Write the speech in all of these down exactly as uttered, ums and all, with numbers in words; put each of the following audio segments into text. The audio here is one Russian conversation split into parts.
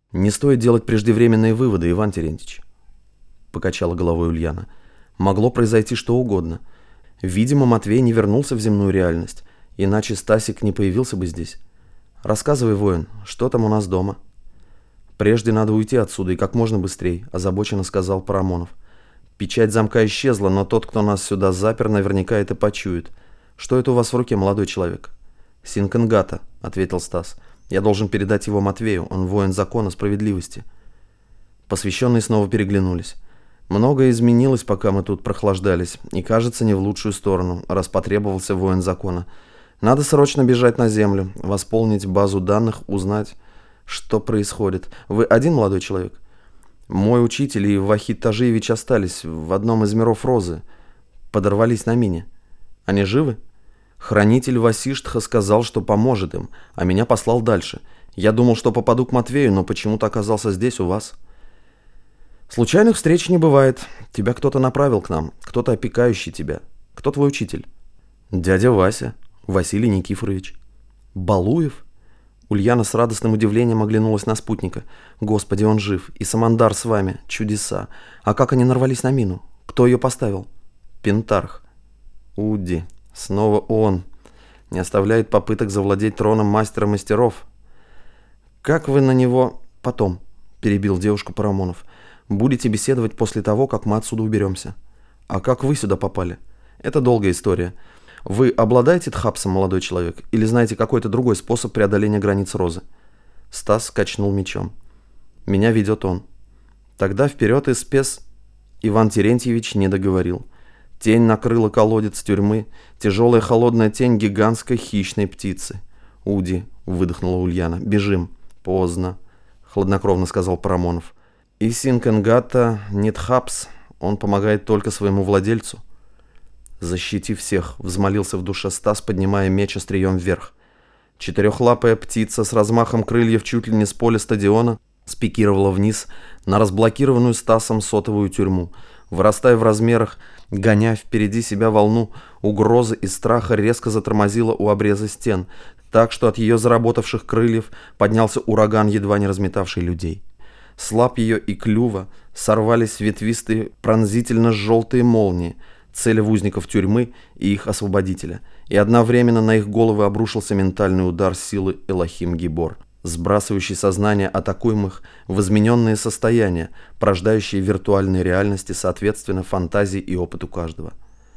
«Не стоит делать преждевременные выводы, Иван Терентьевич», — покачала головой Ульяна. «Могло произойти что угодно. Видимо, Матвей не вернулся в земную реальность, иначе Стасик не появился бы здесь. Рассказывай, воин, что там у нас дома?» «Прежде надо уйти отсюда и как можно быстрее», — озабоченно сказал Парамонов. «Печать замка исчезла, но тот, кто нас сюда запер, наверняка это почует. Что это у вас в руке, молодой человек?» «Синкангата», — ответил Стас. «Я должен передать его Матвею, он воин закона справедливости». Посвященные снова переглянулись. Многое изменилось, пока мы тут прохлаждались, и, кажется, не в лучшую сторону, раз потребовался воин закона. Надо срочно бежать на землю, восполнить базу данных, узнать, что происходит. Вы один молодой человек? Мой учитель и Вахид Тажиевич остались в одном из миров Розы. Подорвались на мине. Они живы? Хранитель Васиштха сказал, что поможет им, а меня послал дальше. Я думал, что попаду к Матвею, но почему-то оказался здесь, у вас. Случайных встреч не бывает. Тебя кто-то направил к нам, кто-то опекающий тебя. Кто твой учитель? Дядя Вася, Василий Никифорович. Балуев? Ульяна с радостным удивлением оглянулась на спутника. Господи, он жив, и Самандар с вами. Чудеса. А как они нарвались на мину? Кто ее поставил? Пентарх. Уди. Снова он. Не оставляет попыток завладеть троном мастера мастеров. Как вы на него... Потом, перебил девушку Парамонов. Будете беседовать после того, как мы отсюда уберемся. А как вы сюда попали? Это долгая история. Вы обладаете тхапсом, молодой человек, или знаете какой-то другой способ преодоления границ Розы? Стас качнул мечом. Меня ведет он. Тогда вперед и спец... Иван Терентьевич не договорил. Тень накрыла колодец тюрьмы, тяжелая холодная тень гигантской хищной птицы. «Уди», — выдохнула Ульяна, — «бежим». «Поздно», — хладнокровно сказал Парамонов. «И Синкангата не тхапс, он помогает только своему владельцу». «Защити всех», — взмолился в душе Стас, поднимая меч острием вверх. Четырехлапая птица с размахом крыльев чуть ли не с поля стадиона спикировала вниз на разблокированную Стасом сотовую тюрьму. Вырастая в размерах, гоня впереди себя волну угрозы и страха, резко затормозила у обреза стен, так что от ее заработавших крыльев поднялся ураган, едва не разметавший людей. С лап ее и клюва сорвались ветвистые пронзительно-желтые молнии, целя в узников тюрьмы и их освободителя, и одновременно на их головы обрушился ментальный удар силы Элохим Гибор, сбрасывающий сознание атакуемых в измененные состояния, порождающие виртуальные реальности, соответственно, фантазии и опыту каждого.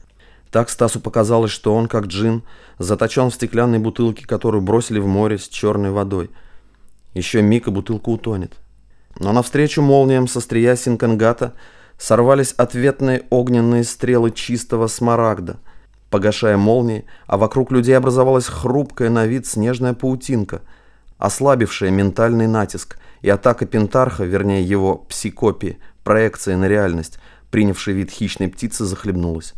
Так Стасу показалось, что он, как джин, заточен в стеклянной бутылке, которую бросили в море с черной водой. Еще миг, и бутылка утонет. Но навстречу молниям со острия Синкангата сорвались ответные огненные стрелы чистого смарагда, погашая молнии, а вокруг людей образовалась хрупкая на вид снежная паутинка, ослабившая ментальный натиск, и атака Пентарха, вернее его псикопии, проекция на реальность, принявшая вид хищной птицы, захлебнулась.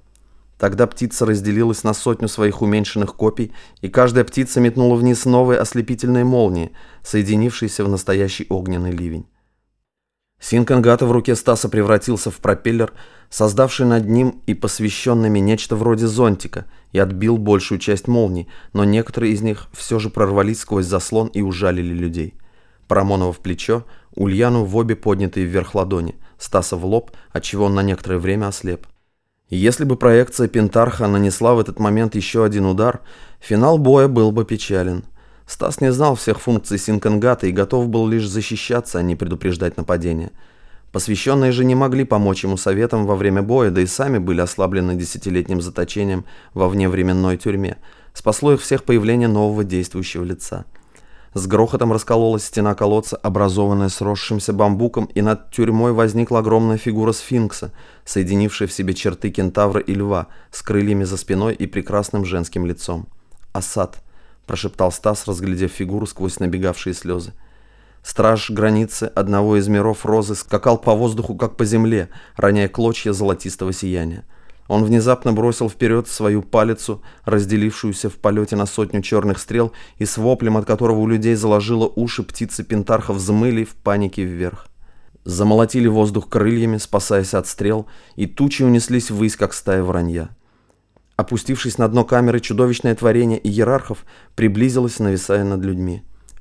Тогда птица разделилась на сотню своих уменьшенных копий, и каждая птица метнула вниз новые ослепительные молнии, соединившиеся в настоящий огненный ливень. Синкангата в руке Стаса превратился в пропеллер, создавший над ним и посвященными нечто вроде зонтика, и отбил большую часть молний, но некоторые из них все же прорвались сквозь заслон и ужалили людей. Парамонова в плечо, Ульяну в обе поднятые вверх ладони, Стаса в лоб, отчего он на некоторое время ослеп. Если бы проекция Пентарха нанесла в этот момент еще один удар, финал боя был бы печален. Стас не знал всех функций Синкангата и готов был лишь защищаться, а не предупреждать нападение. Посвященные же не могли помочь ему советом во время боя, да и сами были ослаблены десятилетним заточением во вневременной тюрьме. Спасло их всех появление нового действующего лица. С грохотом раскололась стена колодца, образованная сросшимся бамбуком, и над тюрьмой возникла огромная фигура сфинкса, соединившая в себе черты кентавра и льва, с крыльями за спиной и прекрасным женским лицом. «Асад», — прошептал Стас, разглядев фигуру сквозь набегавшие слезы. Страж границы одного из миров Розы скакал по воздуху, как по земле, роняя клочья золотистого сияния. Он внезапно бросил вперед свою палицу, разделившуюся в полете на сотню черных стрел, и с воплем, от которого у людей заложило уши, птицы Пентарха взмыли в панике вверх. Замолотили воздух крыльями, спасаясь от стрел, и тучи унеслись ввысь, как стая воронья. Опустившись на дно камеры, чудовищное творение иерархов приблизилось, нависая над людьми.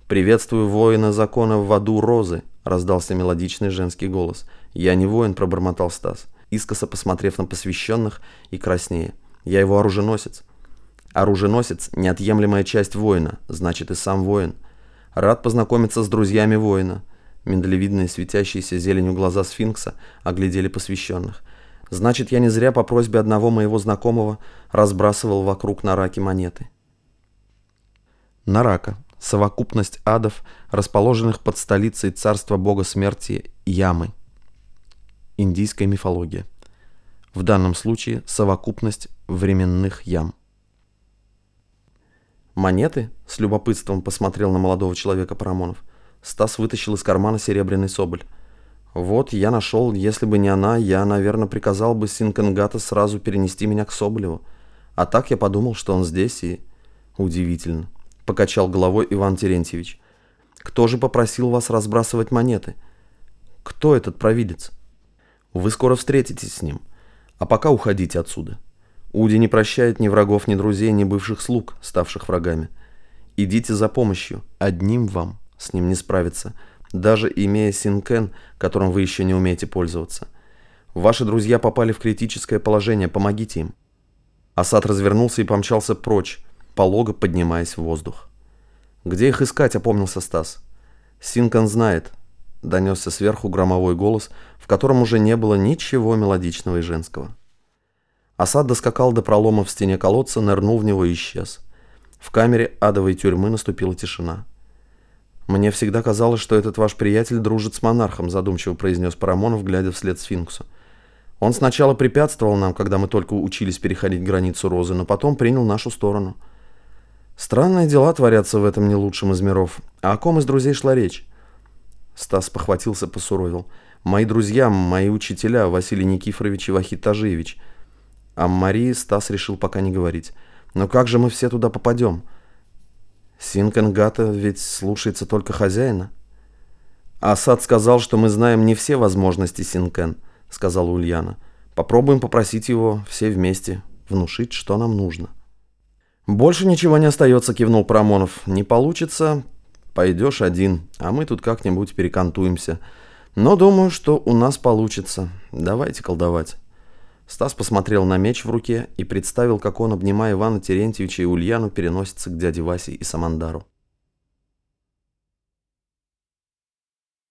«Приветствую воина закона в аду Розы», — раздался мелодичный женский голос. «Я не воин», — пробормотал Стас, искоса посмотрев на посвященных и краснее. «Я его оруженосец». «Оруженосец — неотъемлемая часть воина, значит и сам воин. Рад познакомиться с друзьями воина». Миндалевидные светящиеся зеленью глаза сфинкса оглядели посвященных. «Значит, я не зря по просьбе одного моего знакомого разбрасывал вокруг Нараки монеты». Нарака — совокупность адов, расположенных под столицей царства бога смерти Ямы. Индийская мифология. В данном случае совокупность временных ям. «Монеты?» — с любопытством посмотрел на молодого человека Парамонов. Стас вытащил из кармана серебряный соболь. «Вот, я нашел, если бы не она, я, наверное, приказал бы Синкангата сразу перенести меня к Соболеву. А так я подумал, что он здесь и...» «Удивительно», — покачал головой Иван Терентьевич. «Кто же попросил вас разбрасывать монеты? Кто этот провидец? Вы скоро встретитесь с ним. А пока уходите отсюда. Уди не прощает ни врагов, ни друзей, ни бывших слуг, ставших врагами. Идите за помощью, одним вам с ним не справиться, даже имея Синкен, которым вы еще не умеете пользоваться. Ваши друзья попали в критическое положение, помогите им». Асад развернулся и помчался прочь, полого поднимаясь в воздух. «Где их искать?» — опомнился Стас. «Синкен знает», — донесся сверху громовой голос, в котором уже не было ничего мелодичного и женского. Асад доскакал до пролома в стене колодца, нырнул в него и исчез. В камере адовой тюрьмы наступила тишина. «Мне всегда казалось, что этот ваш приятель дружит с монархом», — задумчиво произнес Парамонов, глядя вслед сфинксу. «Он сначала препятствовал нам, когда мы только учились переходить границу Розы, но потом принял нашу сторону. Странные дела творятся в этом не лучшем из миров. А о ком из друзей шла речь?» Стас похватился, посуровил. «Мои друзья, мои учителя, Василий Никифорович и Вахид Тажиевич». О Марии Стас решил пока не говорить. «Но как же мы все туда попадем? Синкангата ведь слушается только хозяина». «Асад сказал, что мы знаем не все возможности Синкен», — сказала Ульяна. «Попробуем попросить его все вместе внушить, что нам нужно». «Больше ничего не остается», — кивнул Парамонов. «Не получится, пойдешь один, а мы тут как-нибудь перекантуемся. Но думаю, что у нас получится. Давайте колдовать». Стас посмотрел на меч в руке и представил, как он, обнимая Ивана Терентьевича и Ульяну, переносится к дяде Васе и Самандару.